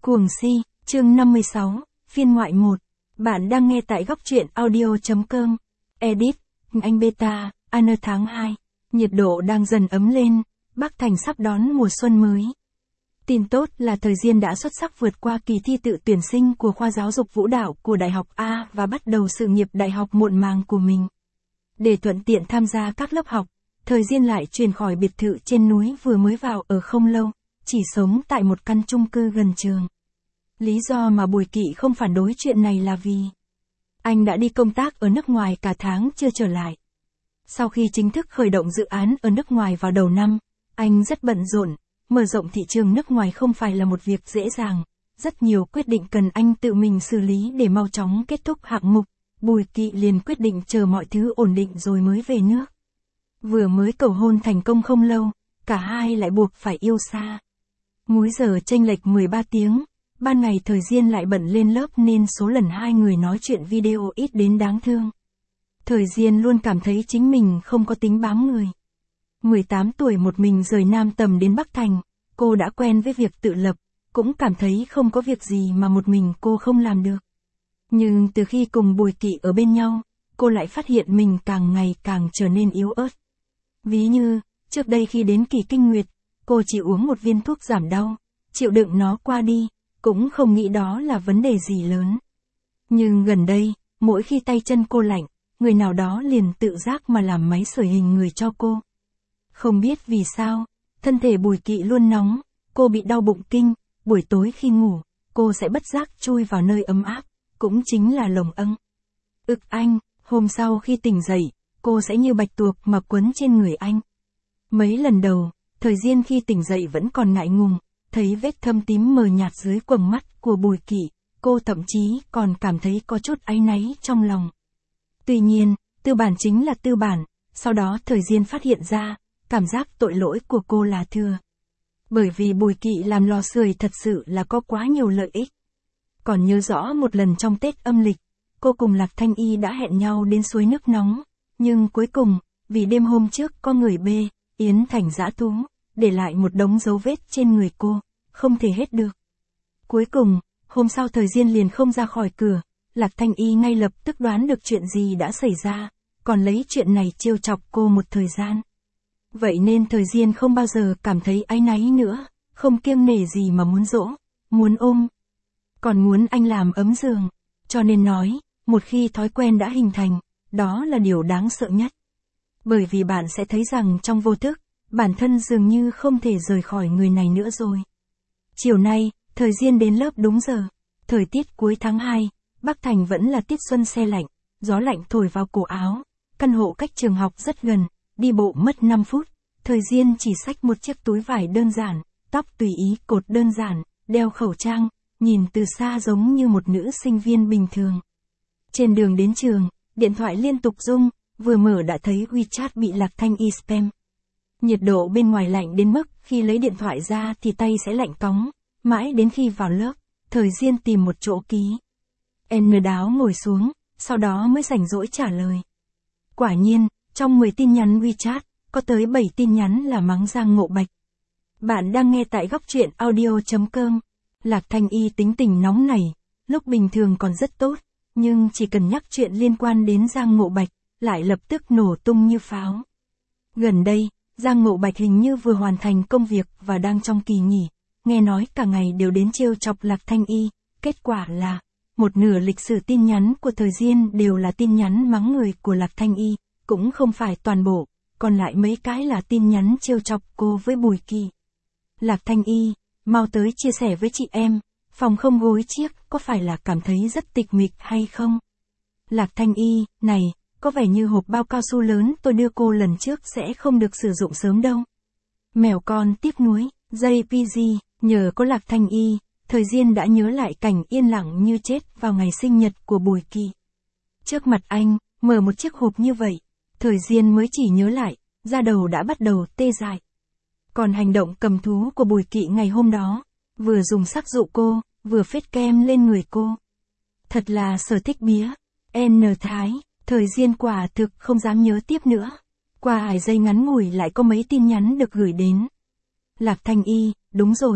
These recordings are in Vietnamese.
Cuồng si, chương 56, phiên ngoại 1. Bạn đang nghe tại góc truyện audio.com. Edit, anh Beta, Anna tháng 2. Nhiệt độ đang dần ấm lên, Bắc Thành sắp đón mùa xuân mới. Tin tốt là Thời Diên đã xuất sắc vượt qua kỳ thi tự tuyển sinh của khoa giáo dục vũ đạo của Đại học A và bắt đầu sự nghiệp đại học muộn màng của mình. Để thuận tiện tham gia các lớp học, Thời Diên lại chuyển khỏi biệt thự trên núi vừa mới vào ở không lâu, chỉ sống tại một căn chung cư gần trường. Lý do mà Bùi Kỵ không phản đối chuyện này là vì anh đã đi công tác ở nước ngoài cả tháng chưa trở lại. Sau khi chính thức khởi động dự án ở nước ngoài vào đầu năm, anh rất bận rộn, mở rộng thị trường nước ngoài không phải là một việc dễ dàng, rất nhiều quyết định cần anh tự mình xử lý để mau chóng kết thúc hạng mục. Bùi Kỵ liền quyết định chờ mọi thứ ổn định rồi mới về nước. Vừa mới cầu hôn thành công không lâu, cả hai lại buộc phải yêu xa. Múi giờ chênh lệch 13 tiếng, ban ngày Thời Diên lại bận lên lớp nên số lần hai người nói chuyện video ít đến đáng thương. Thời Diên luôn cảm thấy chính mình không có tính bám người. 18 tuổi một mình rời Nam Tầm đến Bắc Thành, cô đã quen với việc tự lập, cũng cảm thấy không có việc gì mà một mình cô không làm được. Nhưng từ khi cùng Bùi Kỵ ở bên nhau, cô lại phát hiện mình càng ngày càng trở nên yếu ớt. Ví như, trước đây khi đến kỳ kinh nguyệt, cô chỉ uống một viên thuốc giảm đau, chịu đựng nó qua đi, cũng không nghĩ đó là vấn đề gì lớn. Nhưng gần đây, mỗi khi tay chân cô lạnh, người nào đó liền tự giác mà làm máy sưởi hình người cho cô. Không biết vì sao, thân thể Bùi Kỵ luôn nóng, cô bị đau bụng kinh, buổi tối khi ngủ, cô sẽ bất giác chui vào nơi ấm áp, cũng chính là lồng âng. Anh, hôm sau khi tỉnh dậy, cô sẽ như bạch tuộc mà quấn trên người anh. Mấy lần đầu, Thời Diên khi tỉnh dậy vẫn còn ngại ngùng, thấy vết thâm tím mờ nhạt dưới quầng mắt của Bùi Kỵ, cô thậm chí còn cảm thấy có chút áy náy trong lòng. Tuy nhiên, tư bản chính là tư bản, sau đó Thời Diên phát hiện ra, cảm giác tội lỗi của cô là thừa. Bởi vì Bùi Kỵ làm lò sưởi thật sự là có quá nhiều lợi ích. Còn nhớ rõ một lần trong Tết âm lịch, cô cùng Lạc Thanh Y đã hẹn nhau đến suối nước nóng, nhưng cuối cùng, vì đêm hôm trước có người bê Yến thành dã thú, để lại một đống dấu vết trên người cô, không thể hết được. Cuối cùng, hôm sau Thời Diên liền không ra khỏi cửa, Lạc Thanh Y ngay lập tức đoán được chuyện gì đã xảy ra, còn lấy chuyện này trêu chọc cô một thời gian. Vậy nên Thời Diên không bao giờ cảm thấy áy náy nữa, không kiêng nể gì mà muốn dỗ, muốn ôm, còn muốn anh làm ấm giường, cho nên nói, một khi thói quen đã hình thành, đó là điều đáng sợ nhất. Bởi vì bạn sẽ thấy rằng trong vô thức, bản thân dường như không thể rời khỏi người này nữa rồi. Chiều nay, Thời Diên đến lớp đúng giờ. Thời tiết cuối tháng 2, Bắc Thành vẫn là tiết xuân se lạnh, gió lạnh thổi vào cổ áo. Căn hộ cách trường học rất gần, đi bộ mất 5 phút. Thời Diên chỉ xách một chiếc túi vải đơn giản, tóc tùy ý cột đơn giản, đeo khẩu trang, nhìn từ xa giống như một nữ sinh viên bình thường. Trên đường đến trường, điện thoại liên tục rung, vừa mở đã thấy WeChat bị Lạc Thanh Y spam. Nhiệt độ bên ngoài lạnh đến mức khi lấy điện thoại ra thì tay sẽ lạnh cóng, mãi đến khi vào lớp, Thời Diên tìm một chỗ ký. Đáo ngồi xuống, sau đó mới rảnh rỗi trả lời. Quả nhiên, trong 10 tin nhắn WeChat, có tới 7 tin nhắn là mắng Giang Ngộ Bạch. Bạn đang nghe tại góc truyện audio.com. Lạc Thanh Y tính tình nóng nảy, lúc bình thường còn rất tốt, nhưng chỉ cần nhắc chuyện liên quan đến Giang Ngộ Bạch, lại lập tức nổ tung như pháo. Gần đây, Giang Ngộ Bạch hình như vừa hoàn thành công việc và đang trong kỳ nghỉ, nghe nói cả ngày đều đến trêu chọc Lạc Thanh Y, kết quả là, một nửa lịch sử tin nhắn của Thời Diên đều là tin nhắn mắng người của Lạc Thanh Y, cũng không phải toàn bộ, còn lại mấy cái là tin nhắn trêu chọc cô với Bùi Kỵ. Lạc Thanh Y, mau tới chia sẻ với chị em, phòng không gối chiếc có phải là cảm thấy rất tịch mịch hay không? Lạc Thanh Y, này, có vẻ như hộp bao cao su lớn tôi đưa cô lần trước sẽ không được sử dụng sớm đâu. Mèo con tiếc nuối, JPG, nhờ có Lạc Thanh Y, Thời Diên đã nhớ lại cảnh yên lặng như chết vào ngày sinh nhật của Bùi Kỵ. Trước mặt anh, mở một chiếc hộp như vậy, Thời Diên mới chỉ nhớ lại, da đầu đã bắt đầu tê dại. Còn hành động cầm thú của Bùi Kỵ ngày hôm đó, vừa dùng sắc dụ cô, vừa phết kem lên người cô. Thật là sở thích bía. Thái, Thời Diên quả thực không dám nhớ tiếp nữa. Qua vài giây ngắn ngủi lại có mấy tin nhắn được gửi đến. Lạc Thanh Y, đúng rồi,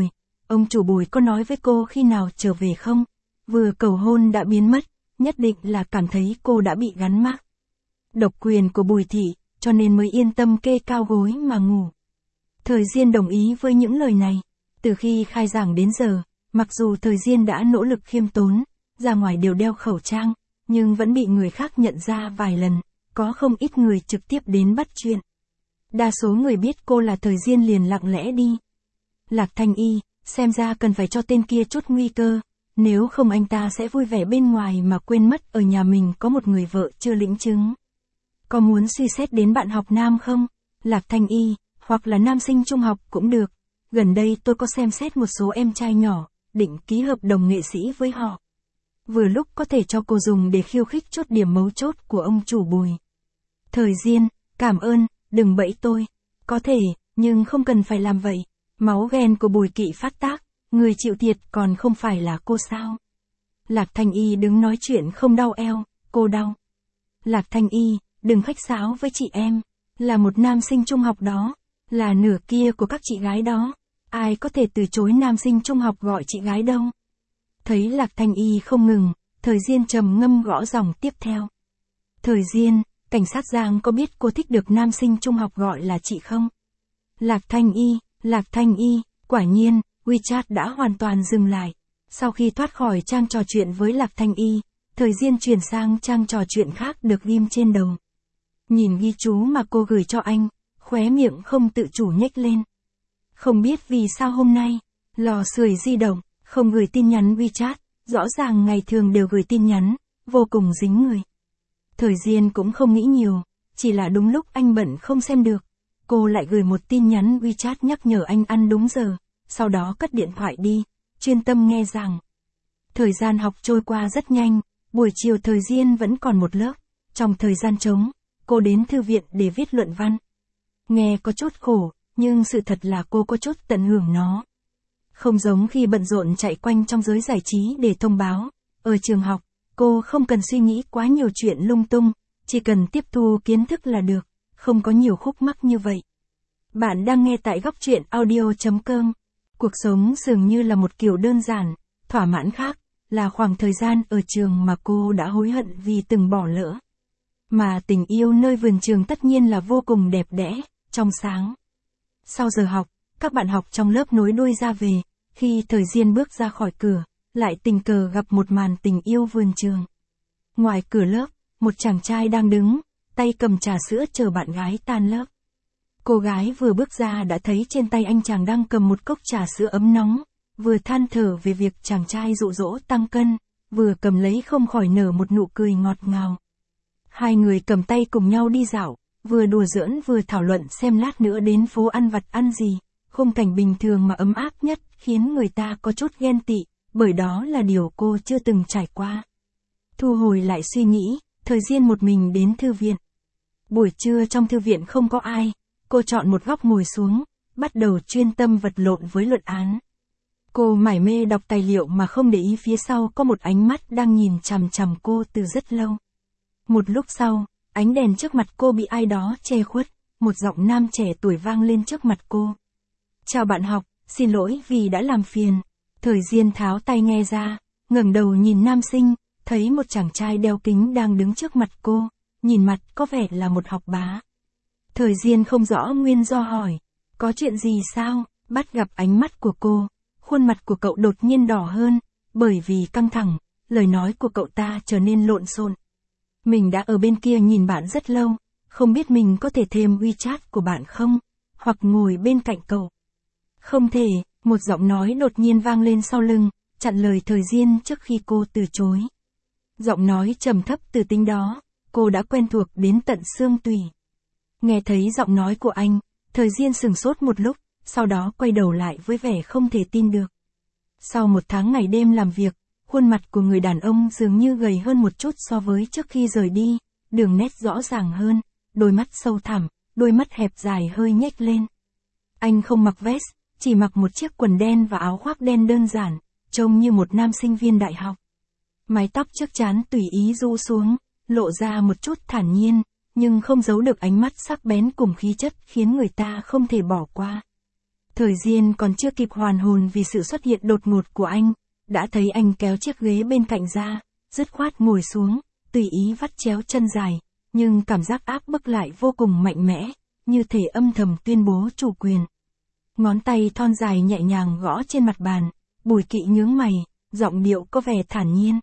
ông chủ Bùi có nói với cô khi nào trở về không? Vừa cầu hôn đã biến mất, nhất định là cảm thấy cô đã bị gắn mác độc quyền của Bùi thị, cho nên mới yên tâm kê cao gối mà ngủ. Thời Diên đồng ý với những lời này. Từ khi khai giảng đến giờ, mặc dù Thời Diên đã nỗ lực khiêm tốn, ra ngoài đều đeo khẩu trang, nhưng vẫn bị người khác nhận ra vài lần, có không ít người trực tiếp đến bắt chuyện. Đa số người biết cô là Thời Diên liền lặng lẽ đi. Lạc Thanh Y, xem ra cần phải cho tên kia chút nguy cơ, nếu không anh ta sẽ vui vẻ bên ngoài mà quên mất ở nhà mình có một người vợ chưa lĩnh chứng. Có muốn suy xét đến bạn học nam không? Lạc Thanh Y, hoặc là nam sinh trung học cũng được. Gần đây tôi có xem xét một số em trai nhỏ, định ký hợp đồng nghệ sĩ với họ. Vừa lúc có thể cho cô dùng để khiêu khích chốt điểm mấu chốt của ông chủ Bùi. Thời Diên, cảm ơn, đừng bẫy tôi. Có thể, nhưng không cần phải làm vậy. Máu ghen của Bùi Kỵ phát tác, người chịu thiệt còn không phải là cô sao? Lạc Thanh Y đứng nói chuyện không đau eo, cô đau. Lạc Thanh Y, đừng khách sáo với chị em. Là một nam sinh trung học đó, là nửa kia của các chị gái đó. Ai có thể từ chối nam sinh trung học gọi chị gái đâu? Thấy Lạc Thanh Y không ngừng, Thời Diên trầm ngâm gõ dòng tiếp theo. Thời Diên, cảnh sát Giang có biết cô thích được nam sinh trung học gọi là chị không? Lạc Thanh Y, quả nhiên, WeChat đã hoàn toàn dừng lại. Sau khi thoát khỏi trang trò chuyện với Lạc Thanh Y, Thời Diên chuyển sang trang trò chuyện khác được ghim trên đầu. Nhìn ghi chú mà cô gửi cho anh, khóe miệng không tự chủ nhếch lên. Không biết vì sao hôm nay, lò sưởi di động, không gửi tin nhắn WeChat, rõ ràng ngày thường đều gửi tin nhắn, vô cùng dính người. Thời Diên cũng không nghĩ nhiều, chỉ là đúng lúc anh bận không xem được. Cô lại gửi một tin nhắn WeChat nhắc nhở anh ăn đúng giờ, sau đó cất điện thoại đi, chuyên tâm nghe giảng. Thời gian học trôi qua rất nhanh, buổi chiều Thời Diên vẫn còn một lớp. Trong thời gian trống, cô đến thư viện để viết luận văn. Nghe có chút khổ, nhưng sự thật là cô có chút tận hưởng nó. Không giống khi bận rộn chạy quanh trong giới giải trí để thông báo, ở trường học, cô không cần suy nghĩ quá nhiều chuyện lung tung, chỉ cần tiếp thu kiến thức là được, không có nhiều khúc mắc như vậy. Bạn đang nghe tại góc truyện audio.com. Cuộc sống dường như là một kiểu đơn giản, thỏa mãn khác, là khoảng thời gian ở trường mà cô đã hối hận vì từng bỏ lỡ. Mà tình yêu nơi vườn trường tất nhiên là vô cùng đẹp đẽ, trong sáng. Sau giờ học, các bạn học trong lớp nối đuôi ra về, khi Thời Diên bước ra khỏi cửa, lại tình cờ gặp một màn tình yêu vườn trường. Ngoài cửa lớp, một chàng trai đang đứng, tay cầm trà sữa chờ bạn gái tan lớp. Cô gái vừa bước ra đã thấy trên tay anh chàng đang cầm một cốc trà sữa ấm nóng, vừa than thở về việc chàng trai dụ dỗ tăng cân, vừa cầm lấy không khỏi nở một nụ cười ngọt ngào. Hai người cầm tay cùng nhau đi dạo, vừa đùa giỡn vừa thảo luận xem lát nữa đến phố ăn vặt ăn gì, khung cảnh bình thường mà ấm áp nhất khiến người ta có chút ghen tị, bởi đó là điều cô chưa từng trải qua. Thu hồi lại suy nghĩ, Thời Diên một mình đến thư viện. Buổi trưa trong thư viện không có ai, cô chọn một góc ngồi xuống, bắt đầu chuyên tâm vật lộn với luận án. Cô mải mê đọc tài liệu mà không để ý phía sau có một ánh mắt đang nhìn chằm chằm cô từ rất lâu. Một lúc sau, ánh đèn trước mặt cô bị ai đó che khuất, một giọng nam trẻ tuổi vang lên trước mặt cô. Chào bạn học, xin lỗi vì đã làm phiền. Thời Diên tháo tai nghe ra, ngẩng đầu nhìn nam sinh, thấy một chàng trai đeo kính đang đứng trước mặt cô, nhìn mặt có vẻ là một học bá. Thời Diên không rõ nguyên do hỏi, có chuyện gì sao? Bắt gặp ánh mắt của cô, khuôn mặt của cậu đột nhiên đỏ hơn, bởi vì căng thẳng, lời nói của cậu ta trở nên lộn xộn. Mình đã ở bên kia nhìn bạn rất lâu, không biết mình có thể thêm WeChat của bạn không? Hoặc ngồi bên cạnh cậu. Không thể, một giọng nói đột nhiên vang lên sau lưng, chặn lời Thời Diên trước khi cô từ chối. Giọng nói trầm thấp từ tính đó, cô đã quen thuộc đến tận xương tủy. Nghe thấy giọng nói của anh, Thời Diên sửng sốt một lúc, sau đó quay đầu lại với vẻ không thể tin được. Sau một tháng ngày đêm làm việc, khuôn mặt của người đàn ông dường như gầy hơn một chút so với trước khi rời đi, đường nét rõ ràng hơn, đôi mắt sâu thẳm, đôi mắt hẹp dài hơi nhếch lên. Anh không mặc vest, chỉ mặc một chiếc quần đen và áo khoác đen đơn giản, trông như một nam sinh viên đại học. Mái tóc trước trán tùy ý rũ xuống, lộ ra một chút thản nhiên, nhưng không giấu được ánh mắt sắc bén cùng khí chất khiến người ta không thể bỏ qua. Thời Diên còn chưa kịp hoàn hồn vì sự xuất hiện đột ngột của anh, đã thấy anh kéo chiếc ghế bên cạnh ra, dứt khoát ngồi xuống, tùy ý vắt chéo chân dài, nhưng cảm giác áp bức lại vô cùng mạnh mẽ, như thể âm thầm tuyên bố chủ quyền. Ngón tay thon dài nhẹ nhàng gõ trên mặt bàn, Bùi Kỵ nhướng mày, giọng điệu có vẻ thản nhiên.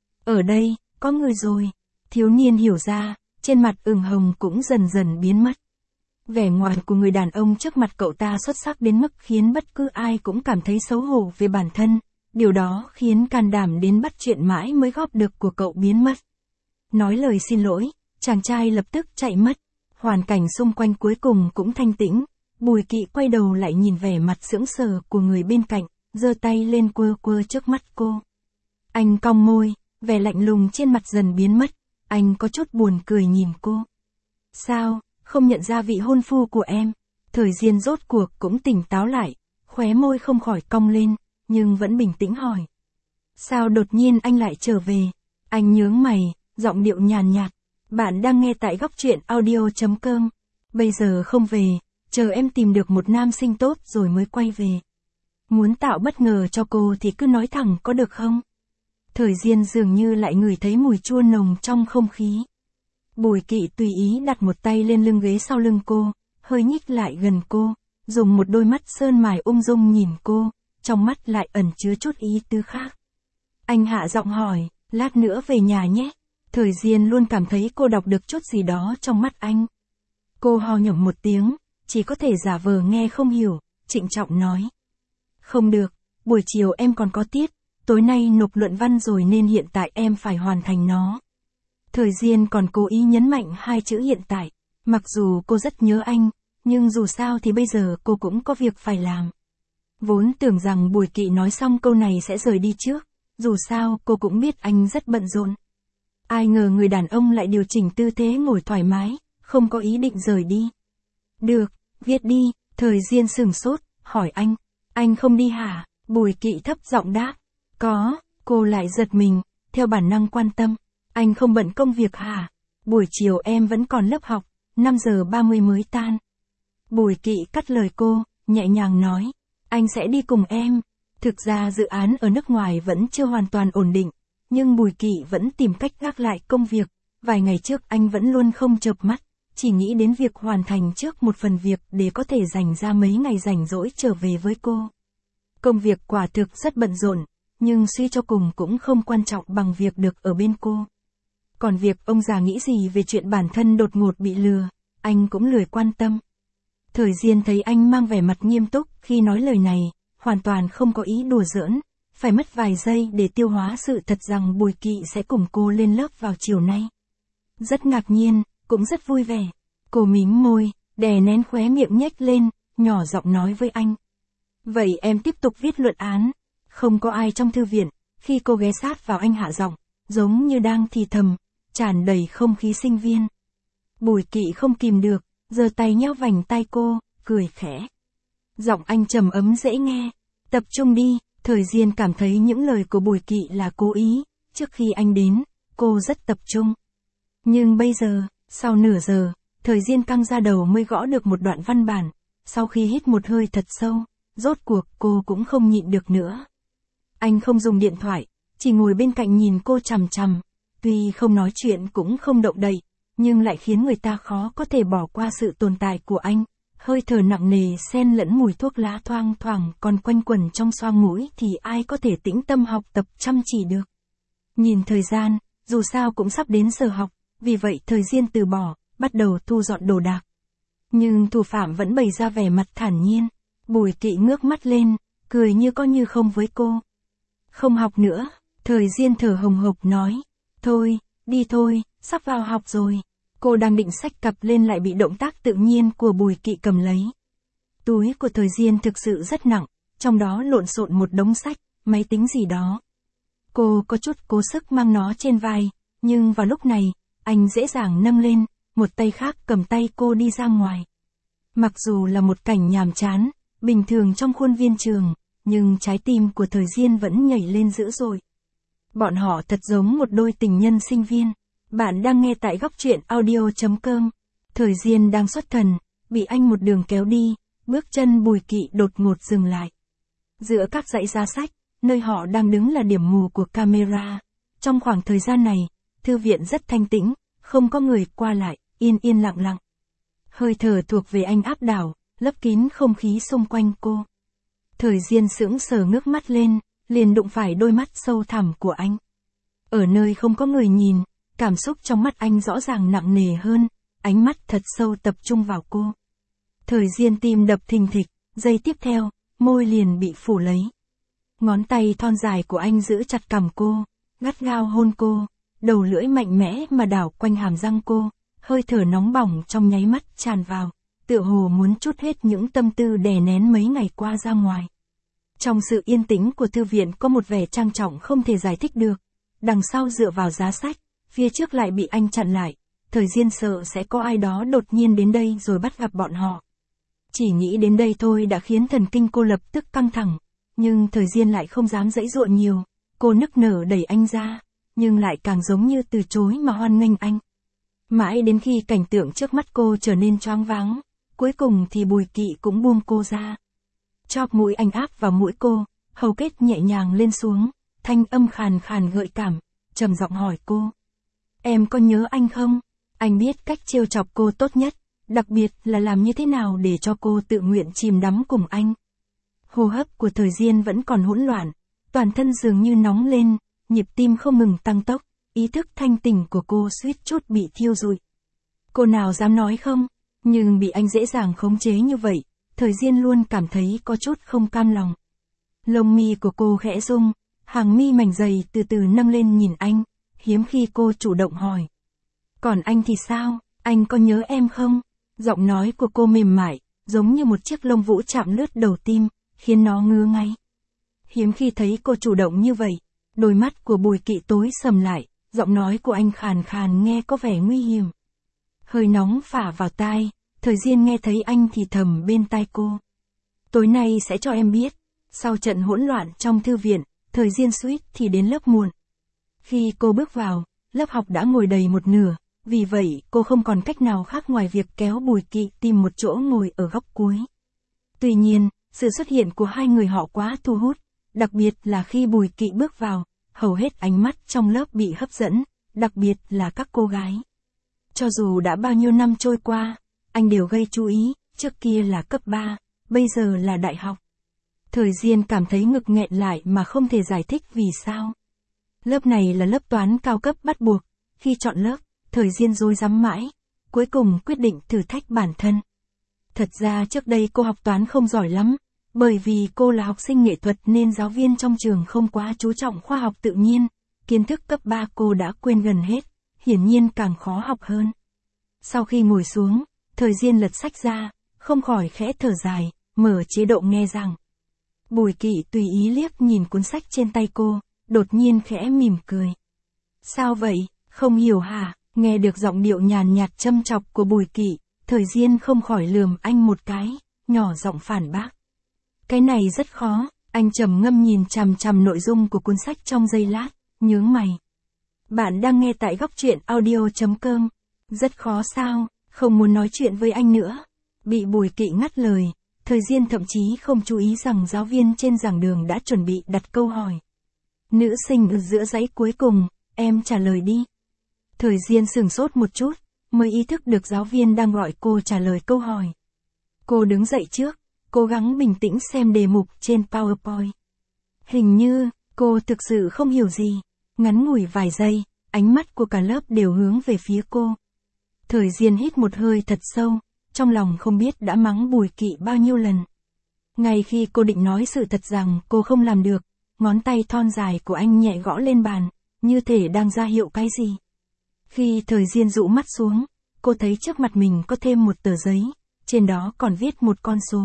Ở đây, có người rồi. Thiếu niên hiểu ra, trên mặt ửng hồng cũng dần dần biến mất. Vẻ ngoài của người đàn ông trước mặt cậu ta xuất sắc đến mức khiến bất cứ ai cũng cảm thấy xấu hổ về bản thân, điều đó khiến can đảm đến bắt chuyện mãi mới góp được của cậu biến mất. Nói lời xin lỗi, chàng trai lập tức chạy mất, hoàn cảnh xung quanh cuối cùng cũng thanh tĩnh, Bùi Kỵ quay đầu lại nhìn vẻ mặt sững sờ của người bên cạnh, giơ tay lên quơ quơ trước mắt cô. Anh cong môi, vẻ lạnh lùng trên mặt dần biến mất, anh có chút buồn cười nhìn cô. Sao, không nhận ra vị hôn phu của em? Thời Diên rốt cuộc cũng tỉnh táo lại, khóe môi không khỏi cong lên, nhưng vẫn bình tĩnh hỏi. Sao đột nhiên anh lại trở về? Anh nhướng mày, giọng điệu nhàn nhạt. Bạn đang nghe tại góc truyện audio.com. Bây giờ không về, chờ em tìm được một nam sinh tốt rồi mới quay về. Muốn tạo bất ngờ cho cô thì cứ nói thẳng có được không? Thời Diên dường như lại ngửi thấy mùi chua nồng trong không khí. Bùi Kỵ tùy ý đặt một tay lên lưng ghế sau lưng cô, hơi nhích lại gần cô, dùng một đôi mắt sơn mài ung dung nhìn cô, trong mắt lại ẩn chứa chút ý tứ khác. Anh hạ giọng hỏi, lát nữa về nhà nhé. Thời Diên luôn cảm thấy cô đọc được chút gì đó trong mắt anh. Cô ho nhổm một tiếng, chỉ có thể giả vờ nghe không hiểu, trịnh trọng nói. Không được, buổi chiều em còn có tiết, tối nay nộp luận văn rồi nên hiện tại em phải hoàn thành nó. Thời Diên còn cố ý nhấn mạnh hai chữ hiện tại, mặc dù cô rất nhớ anh, nhưng dù sao thì bây giờ cô cũng có việc phải làm. Vốn tưởng rằng Bùi Kỵ nói xong câu này sẽ rời đi trước, dù sao cô cũng biết anh rất bận rộn. Ai ngờ người đàn ông lại điều chỉnh tư thế ngồi thoải mái, không có ý định rời đi. Được, viết đi. Thời Diên sửng sốt, hỏi anh không đi hả? Bùi Kỵ thấp giọng đáp, có. Cô lại giật mình, theo bản năng quan tâm, anh không bận công việc hả? Buổi chiều em vẫn còn lớp học, 5:30 mới tan. Bùi Kỵ cắt lời cô, nhẹ nhàng nói, anh sẽ đi cùng em. Thực ra dự án ở nước ngoài vẫn chưa hoàn toàn ổn định, nhưng Bùi Kỵ vẫn tìm cách gác lại công việc. Vài ngày trước anh vẫn luôn không chợp mắt, chỉ nghĩ đến việc hoàn thành trước một phần việc để có thể dành ra mấy ngày rảnh rỗi trở về với cô. Công việc quả thực rất bận rộn, nhưng suy cho cùng cũng không quan trọng bằng việc được ở bên cô. Còn việc ông già nghĩ gì về chuyện bản thân đột ngột bị lừa, anh cũng lười quan tâm. Thời Diên thấy anh mang vẻ mặt nghiêm túc khi nói lời này, hoàn toàn không có ý đùa giỡn, phải mất vài giây để tiêu hóa sự thật rằng Bùi Kỵ sẽ cùng cô lên lớp vào chiều nay. Rất ngạc nhiên, cũng rất vui vẻ. Cô mím môi, đè nén khóe miệng nhếch lên, nhỏ giọng nói với anh. Vậy em tiếp tục viết luận án. Không có ai trong thư viện, khi cô ghé sát vào anh hạ giọng, giống như đang thì thầm, tràn đầy không khí sinh viên. Bùi Kỵ không kìm được, giơ tay nhéo vành tay cô, cười khẽ. Giọng anh trầm ấm dễ nghe. Tập trung đi. Thời Diên cảm thấy những lời của Bùi Kỵ là cố ý. Trước khi anh đến, cô rất tập trung. Nhưng bây giờ, sau nửa giờ, Thời Diên căng ra đầu mới gõ được một đoạn văn bản. Sau khi hít một hơi thật sâu, rốt cuộc cô cũng không nhịn được nữa. Anh không dùng điện thoại, chỉ ngồi bên cạnh nhìn cô chằm chằm. Tuy không nói chuyện cũng không động đậy, nhưng lại khiến người ta khó có thể bỏ qua sự tồn tại của anh. Hơi thở nặng nề xen lẫn mùi thuốc lá thoang thoảng còn quanh quẩn trong xoang mũi thì ai có thể tĩnh tâm học tập chăm chỉ được. Nhìn thời gian, dù sao cũng sắp đến giờ học, vì vậy Thời Diên từ bỏ, bắt đầu thu dọn đồ đạc. Nhưng thủ phạm vẫn bày ra vẻ mặt thản nhiên. Bùi Kỵ ngước mắt lên, cười như có như không với cô. Không học nữa. Thời Diên thở hồng hộc nói. Thôi, đi thôi, sắp vào học rồi. Cô đang định xách cặp lên lại bị động tác tự nhiên của Bùi Kỵ cầm lấy. Túi của Thời Diên thực sự rất nặng, trong đó lộn xộn một đống sách, máy tính gì đó. Cô có chút cố sức mang nó trên vai, nhưng vào lúc này, anh dễ dàng nâng lên, một tay khác cầm tay cô đi ra ngoài. Mặc dù là một cảnh nhàm chán, bình thường trong khuôn viên trường, nhưng trái tim của Thời Diên vẫn nhảy lên dữ dội. Bọn họ thật giống một đôi tình nhân sinh viên. Bạn đang nghe tại góc truyện audio.com. Thời Diên đang xuất thần, bị anh một đường kéo đi, Bước chân Bùi Kỵ đột ngột dừng lại. Giữa các dãy giá sách, nơi họ đang đứng là điểm mù của camera. Trong khoảng thời gian này, thư viện rất thanh tĩnh, không có người qua lại, yên yên lặng lặng. Hơi thở thuộc về anh áp đảo, lấp kín không khí xung quanh cô. Thời Diên sững sờ ngước mắt lên, liền đụng phải đôi mắt sâu thẳm của anh. Ở nơi không có người nhìn, cảm xúc trong mắt anh rõ ràng nặng nề hơn, ánh mắt thật sâu tập trung vào cô. Thời Diên tim đập thình thịch, giây tiếp theo, môi liền bị phủ lấy. Ngón tay thon dài của anh giữ chặt cằm cô, gắt gao hôn cô, đầu lưỡi mạnh mẽ mà đảo quanh hàm răng cô, hơi thở nóng bỏng trong nháy mắt tràn vào, tựa hồ muốn trút hết những tâm tư đè nén mấy ngày qua ra ngoài. Trong sự yên tĩnh của thư viện có một vẻ trang trọng không thể giải thích được. Đằng sau dựa vào giá sách, phía trước lại bị anh chặn lại. Thời Diên sợ sẽ có ai đó đột nhiên đến đây rồi bắt gặp bọn họ. Chỉ nghĩ đến đây thôi đã khiến thần kinh cô lập tức căng thẳng. Nhưng Thời Diên lại không dám giãy giụa nhiều. Cô nức nở đẩy anh ra, nhưng lại càng giống như từ chối mà hoan nghênh anh. Mãi đến khi cảnh tượng trước mắt cô trở nên choáng váng, cuối cùng thì Bùi Kỵ cũng buông cô ra. Chóp mũi anh áp vào mũi cô, hầu kết nhẹ nhàng lên xuống, thanh âm khàn khàn gợi cảm, trầm giọng hỏi cô. Em có nhớ anh không? Anh biết cách trêu chọc cô tốt nhất, đặc biệt là làm như thế nào để cho cô tự nguyện chìm đắm cùng anh. Hô hấp của Thời Diên vẫn còn hỗn loạn, toàn thân dường như nóng lên, nhịp tim không ngừng tăng tốc, ý thức thanh tỉnh của cô suýt chút bị thiêu rụi. Cô nào dám nói không, nhưng bị anh dễ dàng khống chế như vậy, Thời Diên luôn cảm thấy có chút không cam lòng. Lông mi của cô khẽ rung, hàng mi mảnh dày từ từ nâng lên nhìn anh, hiếm khi cô chủ động hỏi. Còn anh thì sao, anh có nhớ em không? Giọng nói của cô mềm mại, giống như một chiếc lông vũ chạm lướt đầu tim, khiến nó ngứa ngay. Hiếm khi thấy cô chủ động như vậy, đôi mắt của Bùi Kỵ tối sầm lại, giọng nói của anh khàn khàn nghe có vẻ nguy hiểm. Hơi nóng phả vào tai, Thời Diên nghe thấy anh thì thầm bên tai cô. Tối nay sẽ cho em biết. Sau trận hỗn loạn trong thư viện, Thời Diên suýt thì đến lớp muộn. Khi cô bước vào, lớp học đã ngồi đầy một nửa, vì vậy cô không còn cách nào khác ngoài việc kéo Bùi Kỵ tìm một chỗ ngồi ở góc cuối. Tuy nhiên, sự xuất hiện của hai người họ quá thu hút, đặc biệt là khi Bùi Kỵ bước vào, hầu hết ánh mắt trong lớp bị hấp dẫn, đặc biệt là các cô gái. Cho dù đã bao nhiêu năm trôi qua, anh đều gây chú ý, trước kia là cấp 3, bây giờ là đại học. Thời Diên cảm thấy ngực nghẹn lại mà không thể giải thích vì sao. Lớp này là lớp toán cao cấp bắt buộc, khi chọn lớp, Thời Diên rối rắm mãi, cuối cùng quyết định thử thách bản thân. Thật ra trước đây cô học toán không giỏi lắm, bởi vì cô là học sinh nghệ thuật nên giáo viên trong trường không quá chú trọng khoa học tự nhiên, kiến thức cấp 3 cô đã quên gần hết, hiển nhiên càng khó học hơn. Sau khi ngồi xuống, Thời Diên lật sách ra, không khỏi khẽ thở dài, mở chế độ nghe giảng. Bùi Kỵ tùy ý liếc nhìn cuốn sách trên tay cô, đột nhiên khẽ mỉm cười. Sao vậy, không hiểu hả? Nghe được giọng điệu nhàn nhạt châm chọc của Bùi Kỵ, Thời Diên không khỏi lườm anh một cái, nhỏ giọng phản bác. Cái này rất khó, anh trầm ngâm nhìn chằm chằm nội dung của cuốn sách trong giây lát, nhướng mày. Bạn đang nghe tại góc truyện audio.com. Rất khó sao, không muốn nói chuyện với anh nữa. Bị Bùi Kỵ ngắt lời, Thời Diên thậm chí không chú ý rằng giáo viên trên giảng đường đã chuẩn bị đặt câu hỏi. Nữ sinh ở giữa dãy cuối cùng, em trả lời đi. Thời Diên sửng sốt một chút, mới ý thức được giáo viên đang gọi cô trả lời câu hỏi. Cô đứng dậy trước, cố gắng bình tĩnh xem đề mục trên PowerPoint. Hình như, cô thực sự không hiểu gì. Ngắn ngủi vài giây, ánh mắt của cả lớp đều hướng về phía cô. Thời Diên hít một hơi thật sâu, trong lòng không biết đã mắng Bùi Kỵ bao nhiêu lần. Ngay khi cô định nói sự thật rằng cô không làm được, ngón tay thon dài của anh nhẹ gõ lên bàn, như thể đang ra hiệu cái gì. Khi Thời Diên dụ mắt xuống, cô thấy trước mặt mình có thêm một tờ giấy, trên đó còn viết một con số.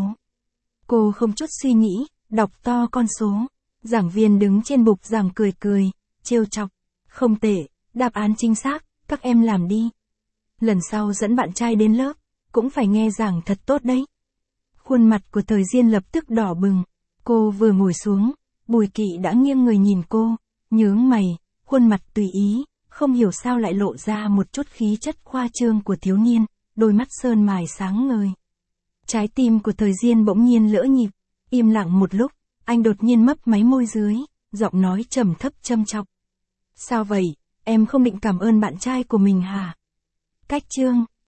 Cô không chút suy nghĩ, đọc to con số. Giảng viên đứng trên bục giảng cười cười, trêu chọc. Không tệ, đáp án chính xác, các em làm đi. Lần sau dẫn bạn trai đến lớp, cũng phải nghe giảng thật tốt đấy. Khuôn mặt của Thời Diên lập tức đỏ bừng. Cô vừa ngồi xuống, Bùi Kỵ đã nghiêng người nhìn cô, nhướng mày, khuôn mặt tùy ý, không hiểu sao lại lộ ra một chút khí chất khoa trương của thiếu niên, đôi mắt sơn mài sáng ngời. Trái tim của Thời Diên bỗng nhiên lỡ nhịp, im lặng một lúc, anh đột nhiên mấp máy môi dưới, giọng nói trầm thấp châm chọc. Sao vậy, em không định cảm ơn bạn trai của mình hả? Cách chương